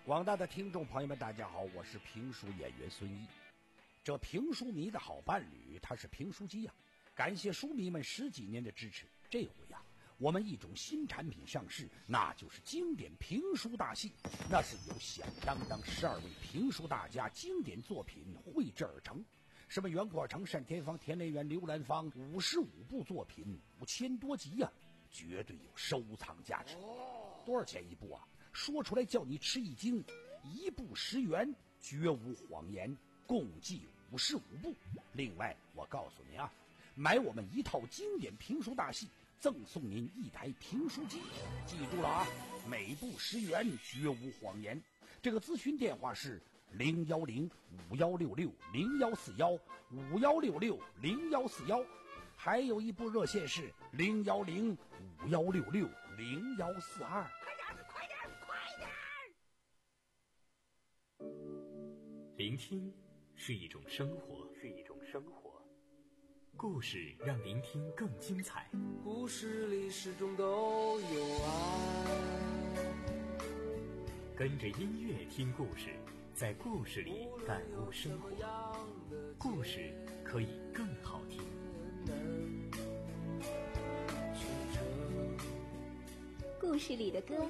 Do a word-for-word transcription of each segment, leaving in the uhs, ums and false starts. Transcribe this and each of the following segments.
广大的听众朋友们大家好，我是评书演员孙一。这评书迷的好伴侣他是评书机呀、啊，感谢书迷们十几年的支持。这回呀、啊，我们一种新产品上市，那就是经典评书大戏。那是由响当当十二位评书大家经典作品绘制而成，什么袁阔成、单田芳、田连元、刘兰芳，五十五部作品，五千多集呀、啊，绝对有收藏价值。多少钱一部啊？说出来叫你吃一惊，一部十元，绝无谎言，共计五十五部。另外我告诉您啊，买我们一套经典评书大戏，赠送您一台评书机。记住了啊，每部十元，绝无谎言。这个咨询电话是零幺零五幺六六零幺四幺五幺六六零幺四幺，还有一部热线是零幺零五幺六六零幺四二。 聆听是一种生活，是一种生活。故事让聆听更精彩。 故事里始终都有爱。 跟着音乐听故事，在故事里感悟生活。故事可以更好听。 故事里的歌。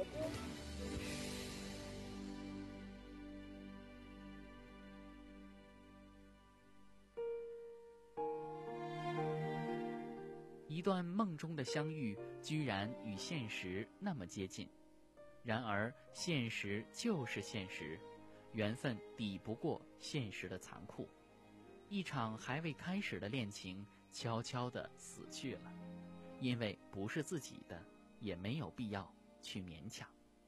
一段梦中的相遇，居然与现实那么接近。然而，现实就是现实，缘分抵不过现实的残酷。一场还未开始的恋情，悄悄地死去了，因为不是自己的，也没有必要去勉强。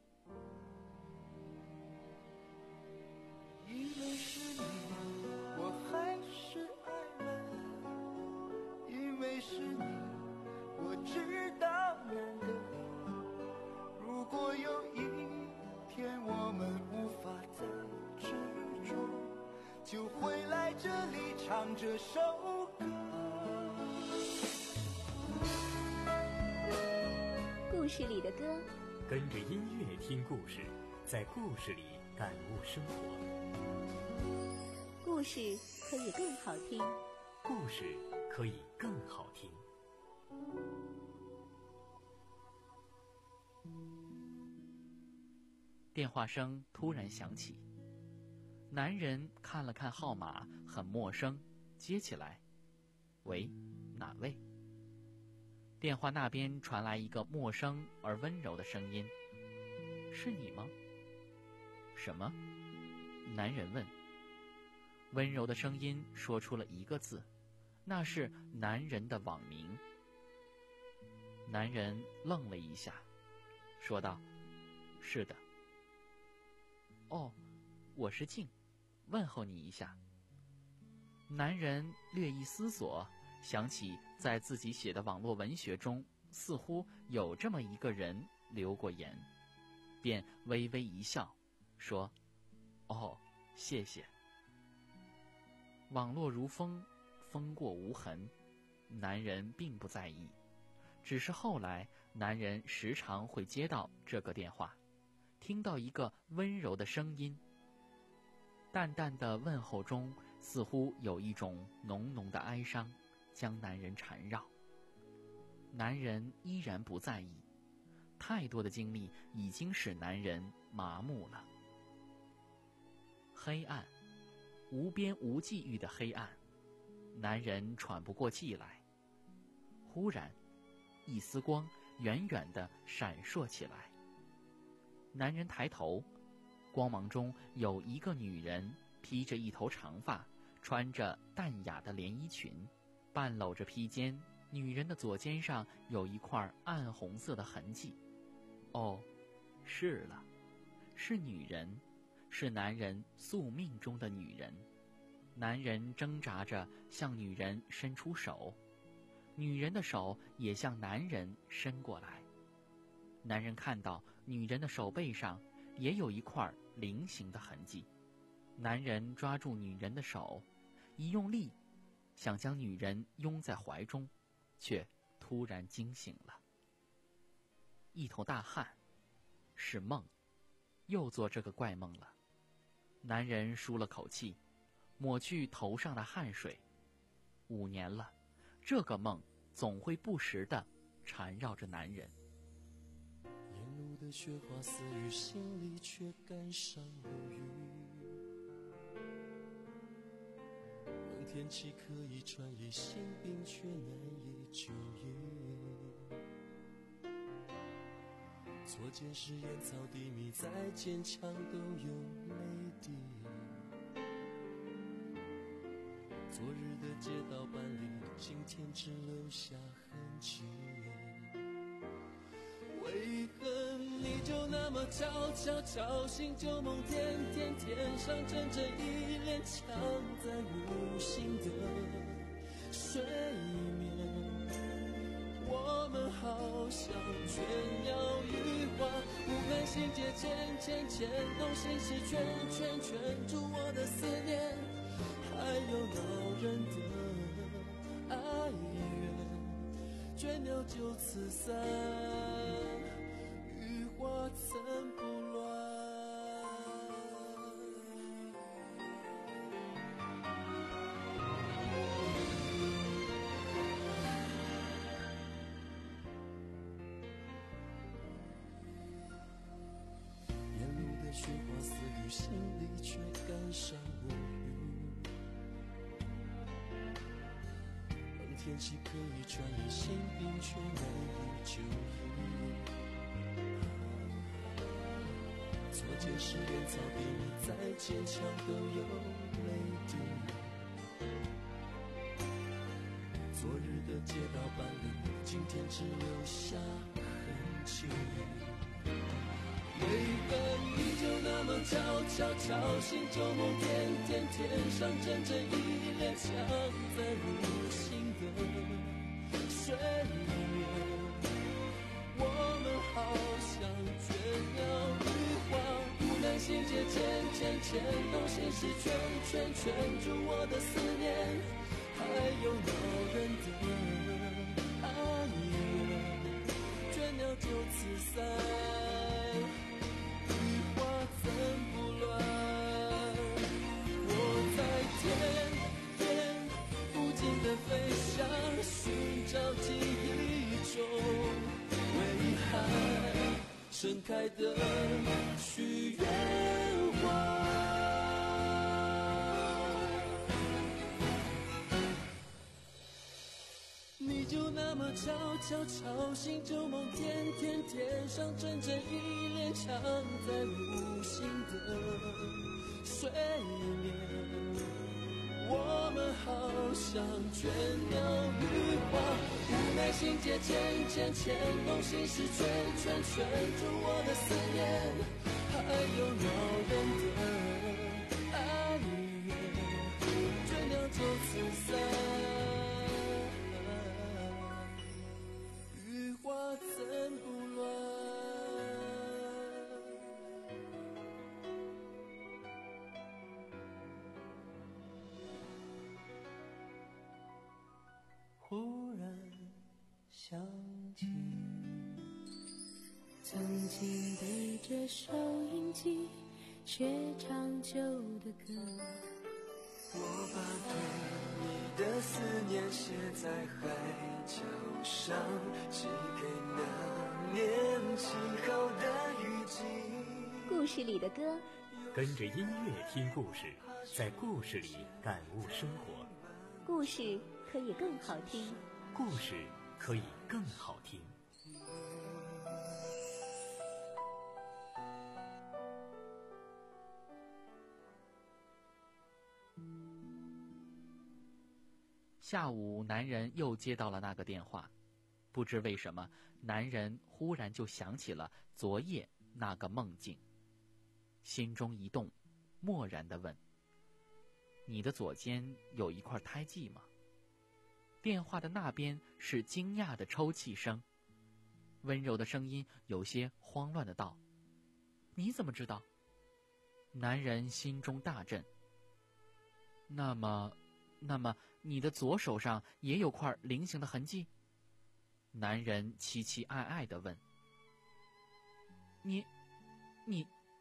因为是你，我还是爱了；因为是你，我知道难得。如果有一天我们无法再执着，就回来这里唱这首歌。 故事里的歌， 跟着音乐听故事，在故事里感悟生活。 故事可以更好听。 故事可以更好听。 电话声突然响起，男人看了看号码，很陌生，接起来。喂，哪位？电话那边传来一个陌生而温柔的声音。是你吗？什么？男人问。温柔的声音说出了一个字，那是男人的网名。男人愣了一下，说道：是的。哦，我是静，问候你一下。男人略一思索，想起在自己写的网络文学中似乎有这么一个人留过言，便微微一笑，说：哦，谢谢。网络如风，风过无痕，男人并不在意，只是后来男人时常会接到这个电话，听到一个温柔的声音，淡淡的问候中似乎有一种浓浓的哀伤将男人缠绕。男人依然不在意，太多的经历已经使男人麻木了。黑暗，无边无际域的黑暗，男人喘不过气来。忽然，一丝光远远地闪烁起来。男人抬头，光芒中有一个女人，披着一头长发，穿着淡雅的连衣裙，半搂着披肩。女人的左肩上有一块暗红色的痕迹。哦，是了，是女人，是男人宿命中的女人。男人挣扎着向女人伸出手，女人的手也向男人伸过来。男人看到女人的手背上也有一块菱形的痕迹。男人抓住女人的手，一用力，想将女人拥在怀中，却突然惊醒了。一头大汗，是梦， 又做这个怪梦了。男人舒了口气，抹去头上的汗水。五年了，这个梦总会不时地缠绕着男人。 沿路的雪花似雨，心里却感伤无语。冷天气可以穿衣，心病却难以久愈。错见是烟草低迷，再坚强都有泪滴。昨日的街道板里，今天只留下痕迹。为何你就那么悄悄吵醒旧梦，天天天上阵阵依恋，藏在无形的睡眠。我们好像倦鸟羽化，无奈心结牵牵牵动心事，圈圈圈住我的思念。还有恼人的哀怨，倦鸟就此散，羽化怎不乱。沿路的雪花似雨，心里却感伤无语。冷天气可以穿衣，心病却难以久愈。错见是烟草低迷，再坚强都有泪滴。昨日的街道板里，今天只留下痕迹。为何你就那么悄悄吵醒旧梦，天天天上阵阵依恋，藏在无形的睡眠。我们好像倦鸟羽化，无奈心结牵牵牵动心事，圈圈圈住我的思念。还有恼人的哀怨，倦鸟就此散，羽化怎不乱。我在天边不停地飞翔，寻找记忆中为海盛开的许愿花。你就那么悄悄吵醒旧梦，天天天上阵阵依恋，藏在无形的睡眠。我们好像倦鸟羽化，无奈心结牵牵牵动心事，圈圈圈住我的思念。还有恼人的哀怨，倦鸟就此散，羽化怎不乱。忽然想起， 曾经对着收音机学唱旧的歌， 我把对你的思念写在海角上，寄给那年轻后的雨季。 故事里的歌， 跟着音乐听故事，在故事里感悟生活。 故事可以更好听， 故事可以更好听。 下午，男人又接到了那个电话，不知为什么，男人忽然就想起了昨夜那个梦境，心中一动，默然地问：“你的左肩有一块胎记吗？”电话的那边是惊讶的抽泣声，温柔的声音有些慌乱的道：“你怎么知道？”男人心中大震。那么那么你的左手上也有块菱形的痕迹？男人期期艾艾地问。你你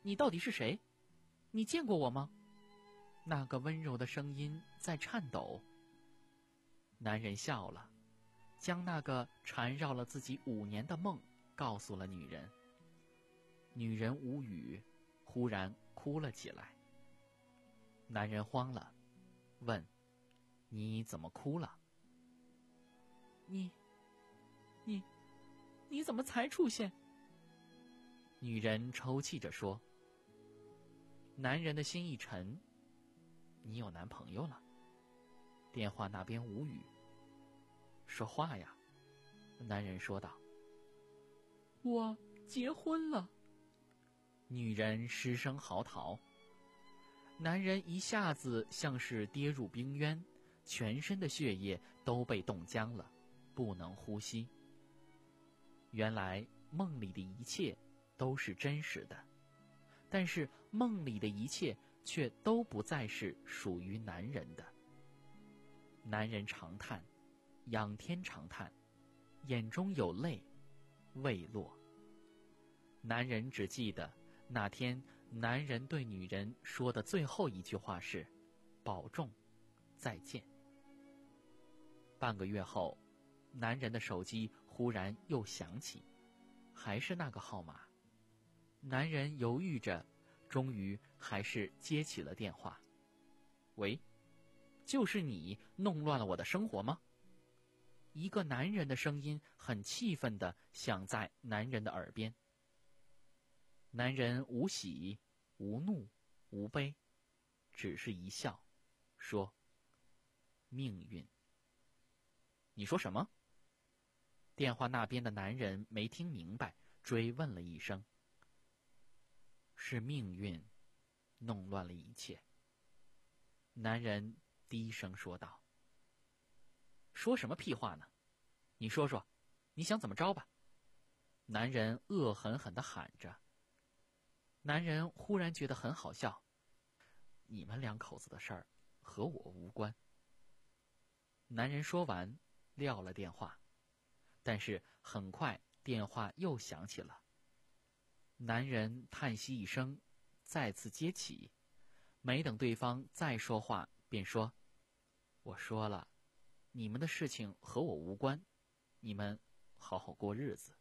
你到底是谁？你见过我吗？那个温柔的声音在颤抖。男人笑了，将那个缠绕了自己五年的梦告诉了女人。女人无语，忽然哭了起来。男人慌了，问：你怎么哭了？你你你怎么才出现？女人抽泣着说。男人的心一沉，你有男朋友了？电话那边无语。说话呀，男人说道。我结婚了。女人失声嚎啕。男人一下子像是跌入冰渊，全身的血液都被冻僵了，不能呼吸。原来梦里的一切都是真实的，但是梦里的一切却都不再是属于男人的。男人长叹，仰天长叹，眼中有泪未落。男人只记得那天男人对女人说的最后一句话是保重，再见。半个月后，男人的手机忽然又响起，还是那个号码。男人犹豫着，终于还是接起了电话。喂，就是你弄乱了我的生活吗？一个男人的声音很气愤地响在男人的耳边。男人无喜无怒无悲，只是一笑，说：命运。你说什么？电话那边的男人没听明白，追问了一声。是命运弄乱了一切。男人低声说道。说什么屁话呢？你说说，你想怎么着吧？男人恶狠狠地喊着。男人忽然觉得很好笑，你们两口子的事儿和我无关。男人说完撂了电话，但是很快电话又响起了。男人叹息一声，再次接起，没等对方再说话，便说：我说了，你们的事情和我无关，你们好好过日子。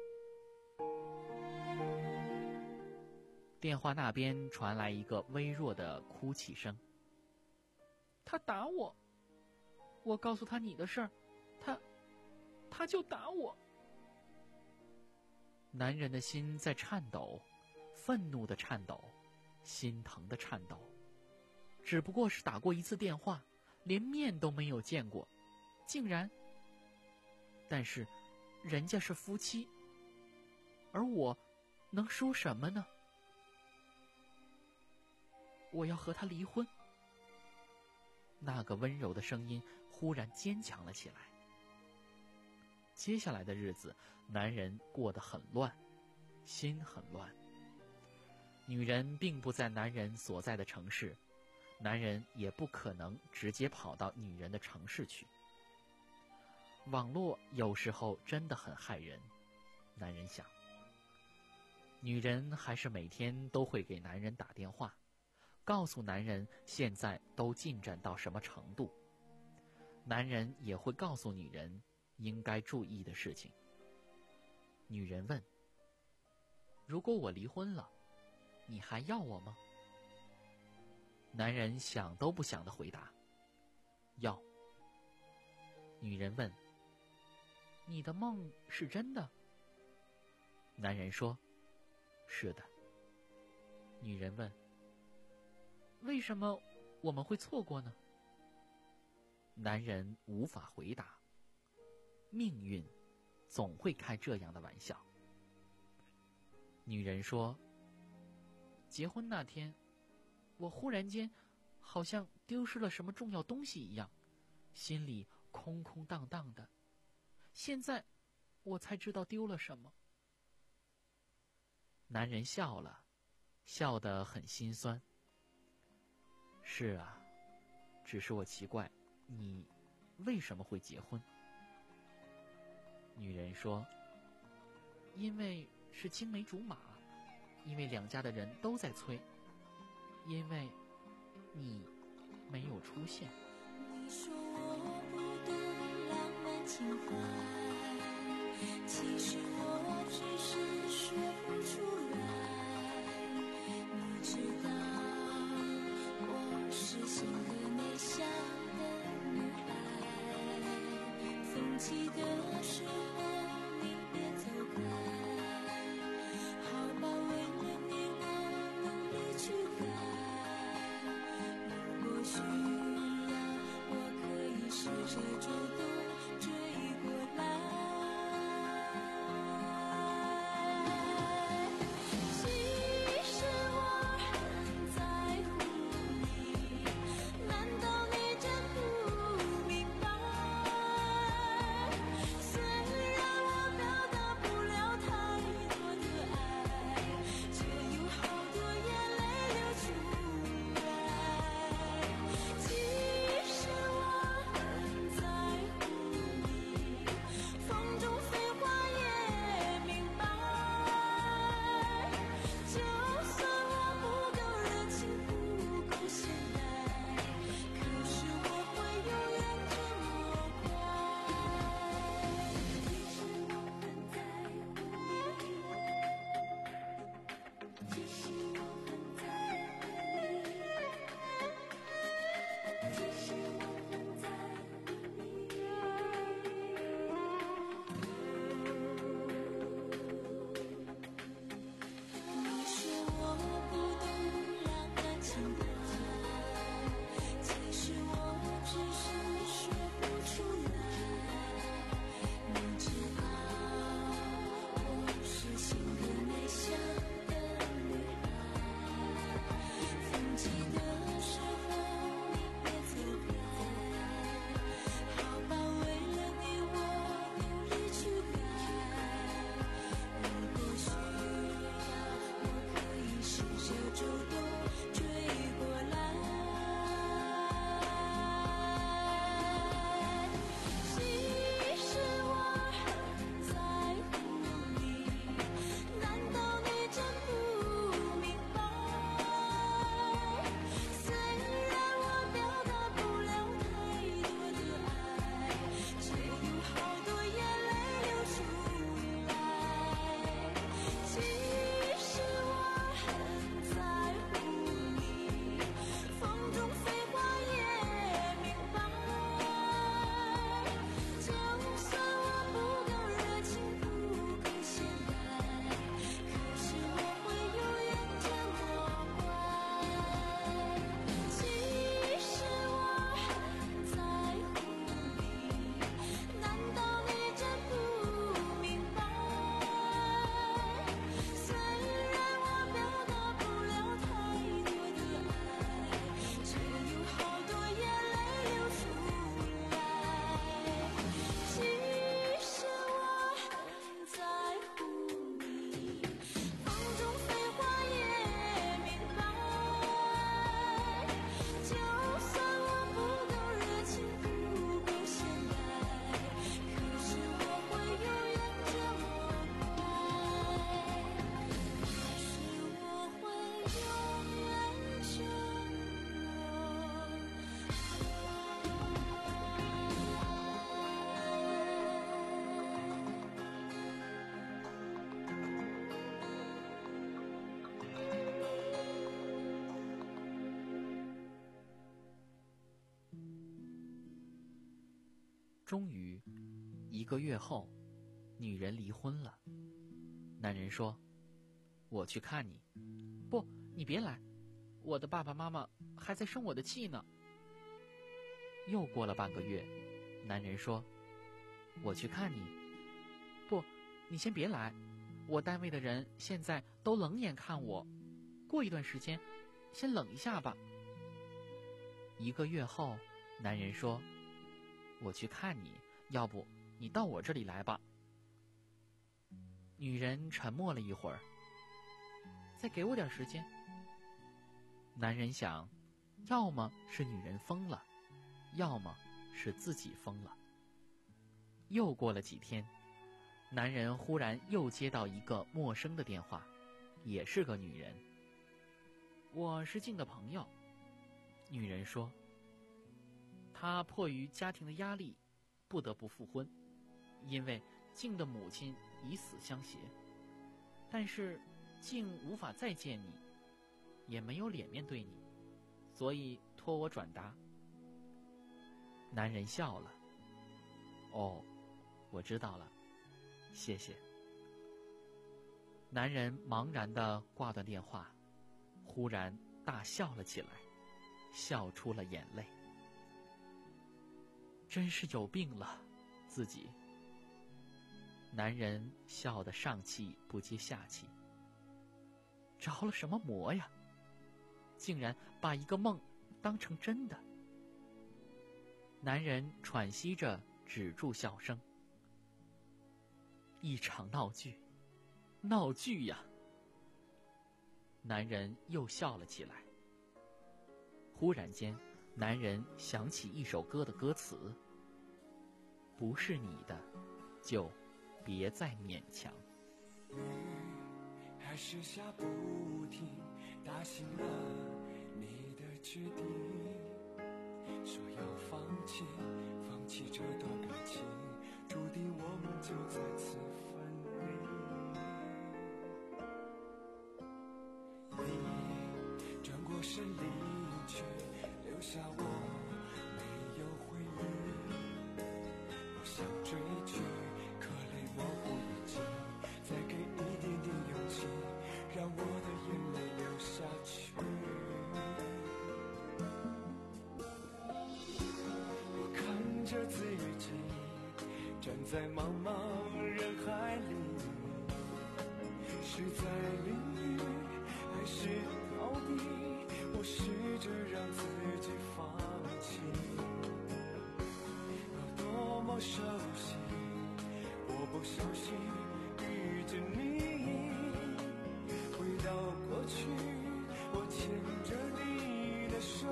电话那边传来一个微弱的哭泣声。他打我，我告诉他你的事儿，他他就打我。男人的心在颤抖，愤怒的颤抖，心疼的颤抖。只不过是打过一次电话，连面都没有见过，竟然……但是人家是夫妻，而我能说什么呢？我要和他离婚。那个温柔的声音忽然坚强了起来。接下来的日子，男人过得很乱，心很乱。女人并不在男人所在的城市，男人也不可能直接跑到女人的城市去。网络有时候真的很害人，男人想。女人还是每天都会给男人打电话，告诉男人现在都进展到什么程度。男人也会告诉女人应该注意的事情。女人问：如果我离婚了，你还要我吗？男人想都不想地回答：要。女人问：你的梦是真的？男人说：是的。女人问：为什么我们会错过呢？男人无法回答。命运总会开这样的玩笑。女人说：结婚那天，我忽然间好像丢失了什么重要东西一样，心里空空荡荡的。现在我才知道丢了什么。男人笑了，笑得很心酸。是啊，只是我奇怪，你为什么会结婚？女人说：因为是青梅竹马， 因为两家的人都在催，因为你没有出现。 你说我不懂浪漫情怀，其实我只是说不出来。你知道我是性格内向的女孩，风起的时候你别走开，好吧，为了你我努力去改。如果需要我可以试着主动追过来。其实我很在乎你，难道你真不明白？虽然我表达不了太多的爱，却有好多眼泪流出来。其实我很在乎你，风中飞花也明白。就算我不够热情，不够现代，可是我会永远这么乖。其实我很在乎你，其实我很在乎你，其实我很在你说我不懂浪漫情怀，其实我只是说不出来。你知道我是性格内向的女孩，风起的时候你别走开，好吧，为了你我努力去改。如果需要我可以试着主动追过来。其实我很在乎你，难道你真不明白？虽然我表达不了太多的爱，却有好多眼泪流出来。其实我很在乎你，风中飞花也明白。就算我不够热情，不够现代，可是我会永远这么乖。其实我很在乎你，难道你真不明白？虽然我表达不了太多的爱，却有好多眼泪流出来。其实我很在乎你，风中飞花也明白。就算我不够热情，不够现代，可是我会永远这么乖。可是我会永远这终于，一个月后，女人离婚了。男人说：“我去看你。”“不，你别来，我的爸爸妈妈还在生我的气呢。”又过了半个月，男人说：“我去看你。”“不，你先别来，我单位的人现在都冷眼看我，过一段时间，先冷一下吧。”一个月后，男人说：“我去看你，要不你到我这里来吧。”女人沉默了一会儿，再给我点时间。男人想，要么是女人疯了，要么是自己疯了。又过了几天，男人忽然又接到一个陌生的电话， 也是个女人。我是静的朋友。女人说，她迫于家庭的压力，不得不复婚，因为静的母亲以死相挟。但是静无法再见你，也没有脸面对你，所以托我转达。男人笑了。哦，我知道了，谢谢。男人茫然地挂断电话，忽然大笑了起来，笑出了眼泪。真是有病了，自己。男人笑得上气不接下气。着了什么魔呀？竟然把一个梦当成真的。男人喘息着止住笑声。一场闹剧，闹剧呀！男人又笑了起来。忽然间，男人想起一首歌的歌词：不是你的，就别再勉强。 雨还是下不停，打醒了你的决定，说要放弃，放弃这段感情，注定我们就在此分离。你转过身离去，留下我没有回应，我想追剧，可泪模糊眼睛，再给一点点勇气，让我的眼泪流下去。我看着自己站在茫茫人海里，是在淋雨还是逃避？我试着让自己放弃，有多么熟悉，我不小心遇见你，回到过去，我牵着你的手，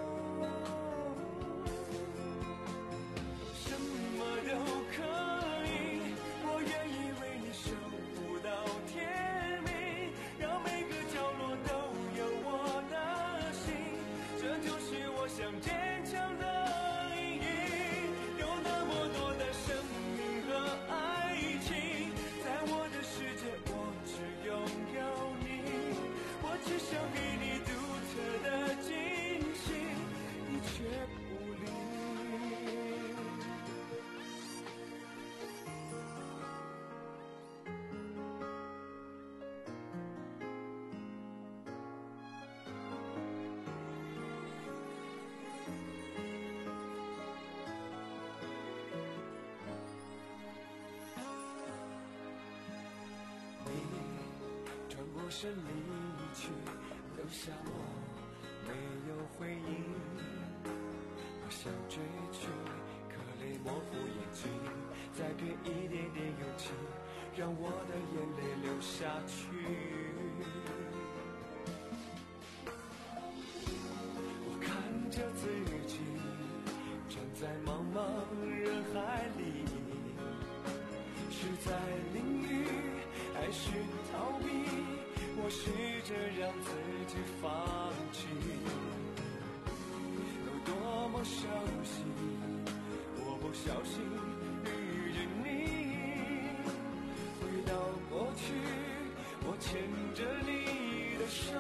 什么都可以，我愿意为你守护到天明，让每个角落都有我的心，这就是我想坚强的意义。有那么多的生命和爱情，在我的世界我只拥有你，我只想给你独特的惊喜，你却不理。你转过身离去，留下我没有回应，我想追去，可泪模糊眼睛，再给一点点勇气，让我的眼泪流下去。我看着自己站在茫茫人海里，是在淋雨还是逃避？我试着让自己放弃，有多么熟悉，我不小心遇见你，回到过去，我牵着你的手，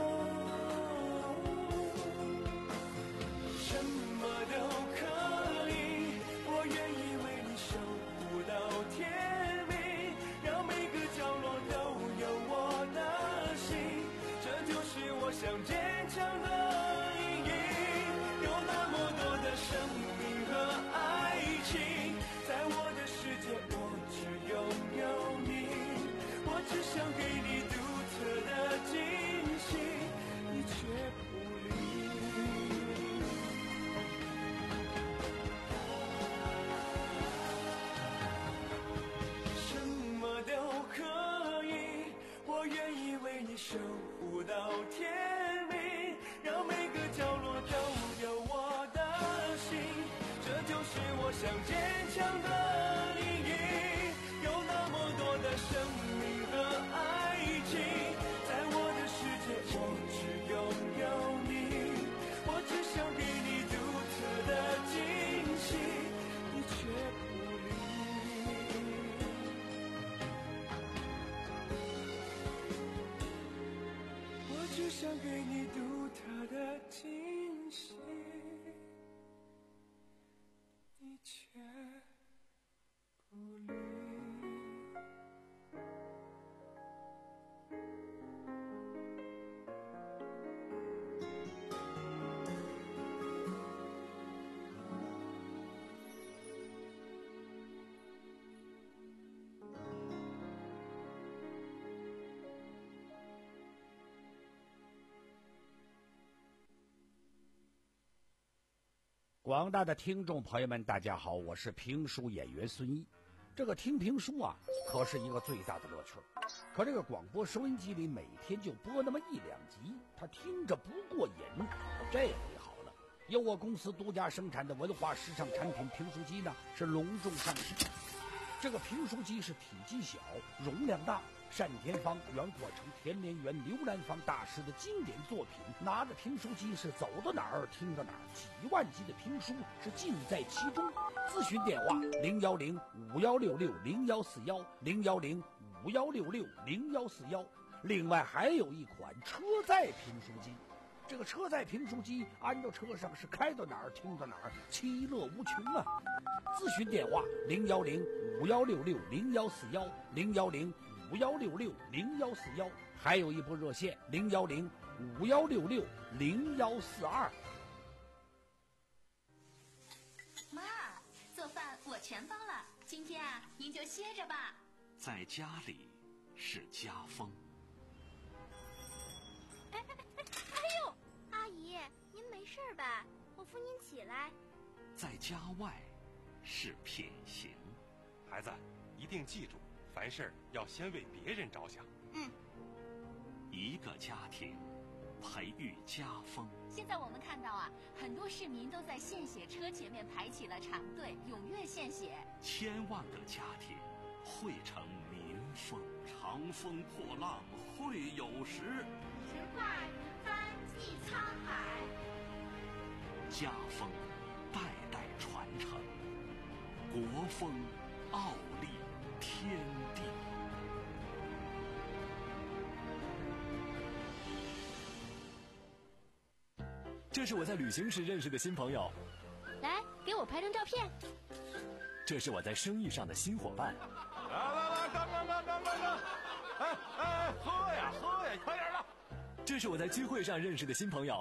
什么都可以，我愿意为你守护到天明，让每个角落都有我的心，这就是我想坚强的意义。有那么多的生命和爱情，在我的世界我只拥有你，我只想给你独特的惊喜，你却不理。什么都可以，我愿意为你守护到天明，让每个角落都有我的心，这就是我想坚强的意义。有那么多的生命和爱情，在只想给你独特的惊喜，你却不理。 广大的听众朋友们，大家好，我是评书演员孙一。这个听评书啊，可是一个最大的乐趣。可这个广播收音机里每天就播那么一两集，他听着不过瘾。这回好了，由我公司独家生产的文化时尚产品评书机呢，是隆重上市。这个评书机是体积小，容量大。单田芳、袁阔成、田连元、刘兰芳大师的经典作品，拿着评书机是走到哪儿听到哪儿，几万集的评书是尽在其中。咨询电话零幺零五幺六六零幺四幺零幺零五幺六六零幺四幺。另外还有一款车载评书机，这个车载评书机安到车上是开到哪儿听到哪儿，其乐无穷啊！咨询电话零幺零五幺六六零幺四幺零幺零五幺六六零幺四幺，还有一部热线零幺零五幺六六零幺四二。 妈，做饭我全包了，今天啊，您就歇着吧。 在家里是家风。 哎哎哎哎呦，阿姨，您没事吧？我扶您起来。 在家外是品行。 孩子，一定记住，凡事要先为别人着想。 嗯。 一个家庭培育家风。 现在我们看到啊，很多市民都在献血车前面排起了长队，踊跃献血。 千万个家庭汇成民风，长风破浪会有时。 直挂云帆济沧海。 家风代代传承，国风傲立天地。 这是我在旅行时认识的新朋友， 来给我拍张照片。 这是我在生意上的新伙伴。 来来来，干干干干干干！哎哎，喝呀喝呀，快点的！ 这是我在聚会上认识的新朋友。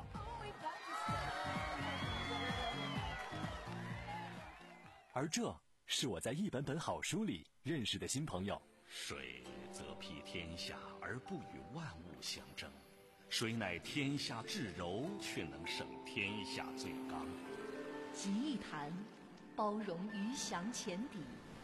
而这是我在一本本好书里认识的新朋友。 水则披天下而不与万物相争，水乃天下至柔，却能胜天下最刚。 集一坛，包容鱼翔浅底；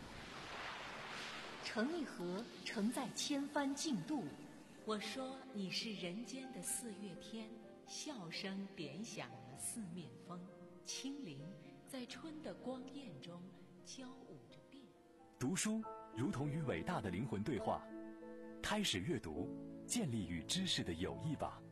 盛一盒，承载千帆竞渡。 我说你是人间的四月天，笑声点响了四面风，清灵在春的光艳中交舞着变。 读书如同与伟大的灵魂对话，开始阅读，建立与知识的友谊吧。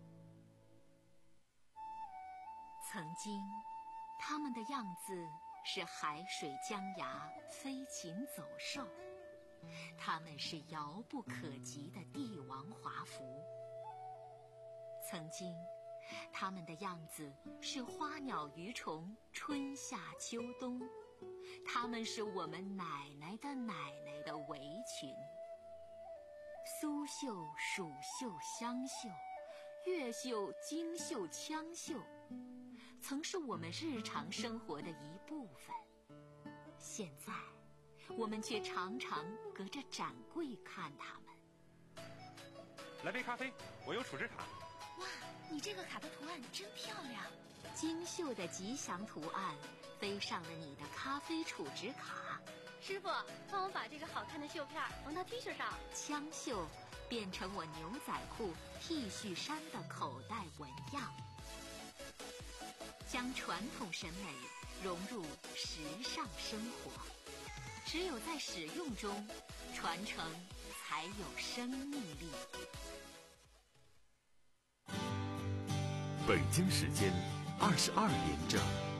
曾经，他们的样子是海水江崖，飞禽走兽；他们是遥不可及的帝王华服。曾经，他们的样子是花鸟鱼虫，春夏秋冬；他们是我们奶奶的奶奶的围裙。苏绣、蜀绣、湘绣，越绣、京绣、羌绣，曾是我们日常生活的一部分。现在，我们却常常隔着展柜看他们。 来杯咖啡，我有储值卡。 哇，你这个卡的图案真漂亮！精绣的吉祥图案飞上了你的咖啡储值卡。 师傅，帮我把这个好看的绣片缝到 T 恤上。 枪绣变成我牛仔裤、T 恤衫的口袋纹样，将传统审美融入时尚生活。只有在使用中，传承才有生命力。 北京时间二十二点整。